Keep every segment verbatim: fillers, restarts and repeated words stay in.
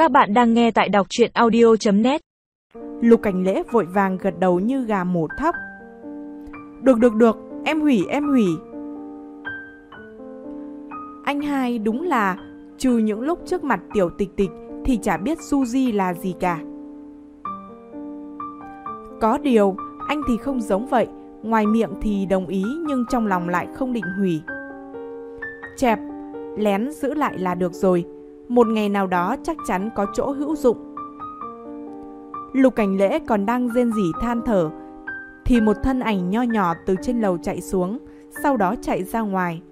Các bạn đang nghe tại đọc truyện audio chấm net. Lục Cảnh Lễ vội vàng gật đầu như gà mổ thóc. Được được được, em hủy em hủy. Anh hai đúng là trừ những lúc trước mặt Tiểu Tịch Tịch thì chả biết Suzy là gì cả. Có điều anh thì không giống vậy, ngoài miệng thì đồng ý nhưng trong lòng lại không định hủy. Chẹp, lén giữ lại là được rồi, một ngày nào đó chắc chắn có chỗ hữu dụng. Lục Cảnh Lễ còn đang rên rỉ than thở thì một thân ảnh nho nhỏ từ trên lầu chạy xuống, sau đó chạy ra ngoài.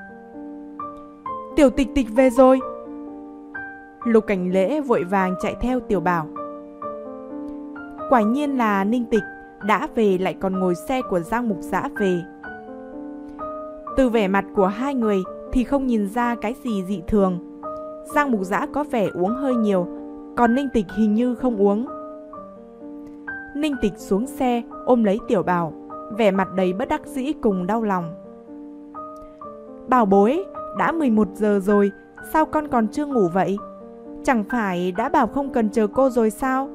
Tiểu Tịch Tịch về rồi. Lục Cảnh Lễ vội vàng chạy theo Tiểu Bảo. Quả nhiên là Ninh Tịch đã về, lại còn ngồi xe của Giang Mục Dã về. Từ vẻ mặt của hai người thì không nhìn ra cái gì dị thường. Giang Mục Dã có vẻ uống hơi nhiều, còn Ninh Tịch hình như không uống. Ninh Tịch xuống xe ôm lấy Tiểu Bảo, vẻ mặt đầy bất đắc dĩ cùng đau lòng. Bảo bối, đã mười một giờ rồi, sao con còn chưa ngủ vậy? Chẳng phải đã bảo không cần chờ cô rồi sao?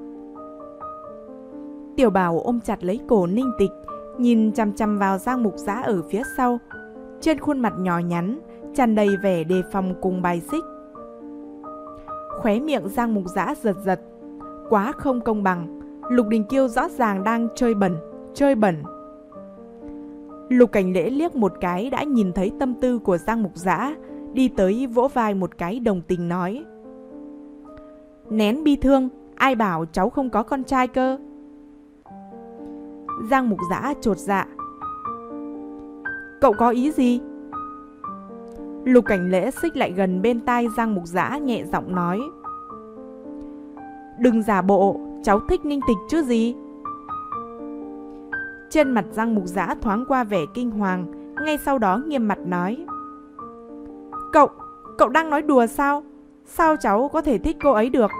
Tiểu Bảo ôm chặt lấy cổ Ninh Tịch, nhìn chằm chằm vào Giang Mục Dã ở phía sau. Trên khuôn mặt nhỏ nhắn tràn đầy vẻ đề phòng cùng bài xích. Khóe miệng Giang Mục Dã giật giật. Quá không công bằng, Lục Đình Kiêu rõ ràng đang chơi bẩn, chơi bẩn. Lục Cảnh Lễ liếc một cái đã nhìn thấy tâm tư của Giang Mục Dã, đi tới vỗ vai một cái đồng tình nói: Nén bi thương, ai bảo cháu không có con trai cơ? Giang Mục Dã chột dạ. Cậu có ý gì? Lục Cảnh Lễ xích lại gần bên tai Giang Mục Dã nhẹ giọng nói: Đừng giả bộ, cháu thích Ninh Tịch chứ gì. Trên mặt Giang Mục Dã thoáng qua vẻ kinh hoàng, ngay sau đó nghiêm mặt nói: Cậu, cậu đang nói đùa sao? Sao cháu có thể thích cô ấy được?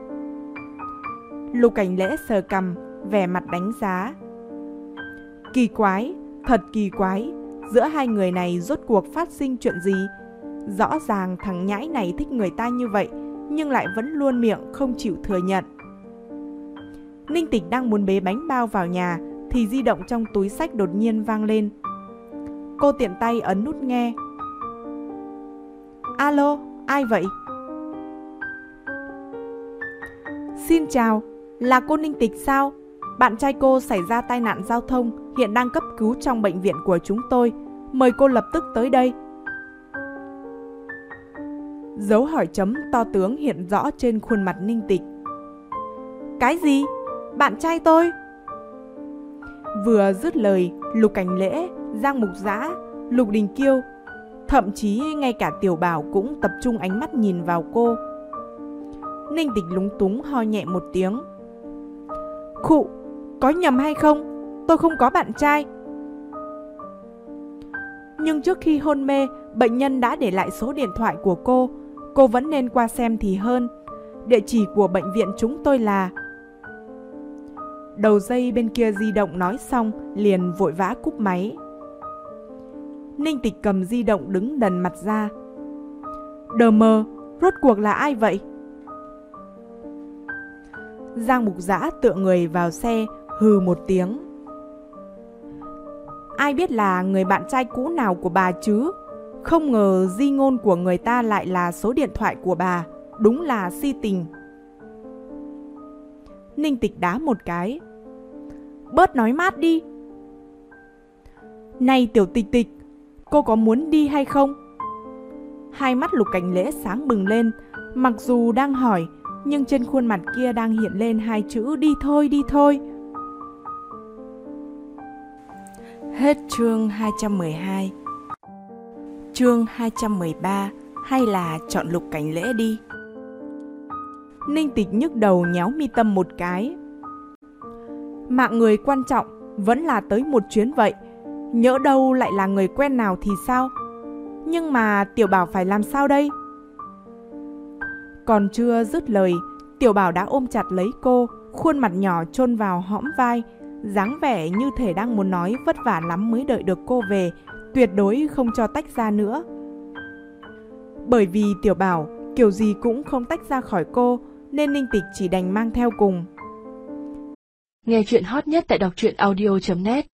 Lục Cảnh Lễ sờ cằm, vẻ mặt đánh giá. Kỳ quái, thật kỳ quái, giữa hai người này rốt cuộc phát sinh chuyện gì? Rõ ràng thằng nhãi này thích người ta như vậy, nhưng lại vẫn luôn miệng không chịu thừa nhận. Ninh Tịch đang muốn bế bánh bao vào nhà thì di động trong túi xách đột nhiên vang lên. Cô tiện tay ấn nút nghe. Alo, ai vậy? Xin chào, là cô Ninh Tịch sao? Bạn trai cô xảy ra tai nạn giao thông, hiện đang cấp cứu trong bệnh viện của chúng tôi. Mời cô lập tức tới đây. Dấu hỏi chấm to tướng hiện rõ trên khuôn mặt Ninh Tịch. Cái gì? Bạn trai tôi? Vừa dứt lời, Lục Cảnh Lễ, Giang Mục Dã, Lục Đình Kiêu, thậm chí ngay cả Tiểu Bảo cũng tập trung ánh mắt nhìn vào cô. Ninh Tịch lúng túng ho nhẹ một tiếng. Khụ, có nhầm hay không? Tôi không có bạn trai. Nhưng trước khi hôn mê, bệnh nhân đã để lại số điện thoại của cô. Cô vẫn nên qua xem thì hơn. Địa chỉ của bệnh viện chúng tôi là... Đầu dây bên kia di động nói xong liền vội vã cúp máy. Ninh Tịch cầm di động đứng đần mặt ra. Đờ mờ, rốt cuộc là ai vậy? Giang Mục Dã tựa người vào xe, hừ một tiếng. Ai biết là người bạn trai cũ nào của bà chứ? Không ngờ di ngôn của người ta lại là số điện thoại của bà. Đúng là si tình. Ninh Tịch đá một cái. Bớt nói mát đi. Này Tiểu Tịch Tịch, cô có muốn đi hay không? Hai mắt Lục Cảnh Lễ sáng bừng lên. Mặc dù đang hỏi, nhưng trên khuôn mặt kia đang hiện lên hai chữ đi thôi, đi thôi. Hết chương hai trăm mười hai. Chương hai trăm mười ba, hay là chọn Lục Cảnh Lễ đi. Ninh Tịch nhức đầu nhéo mi tâm một cái. Mạng người quan trọng, vẫn là tới một chuyến vậy. Nhỡ đâu lại là người quen nào thì sao? Nhưng mà Tiểu Bảo phải làm sao đây? Còn chưa dứt lời, Tiểu Bảo đã ôm chặt lấy cô, khuôn mặt nhỏ chôn vào hõm vai, dáng vẻ như thể đang muốn nói vất vả lắm mới đợi được cô về, tuyệt đối không cho tách ra nữa. Bởi vì Tiểu Bảo kiểu gì cũng không tách ra khỏi cô, nên Ninh Tịch chỉ đành mang theo cùng. Nghe chuyện hot nhất tại đọc truyện audio chấm net.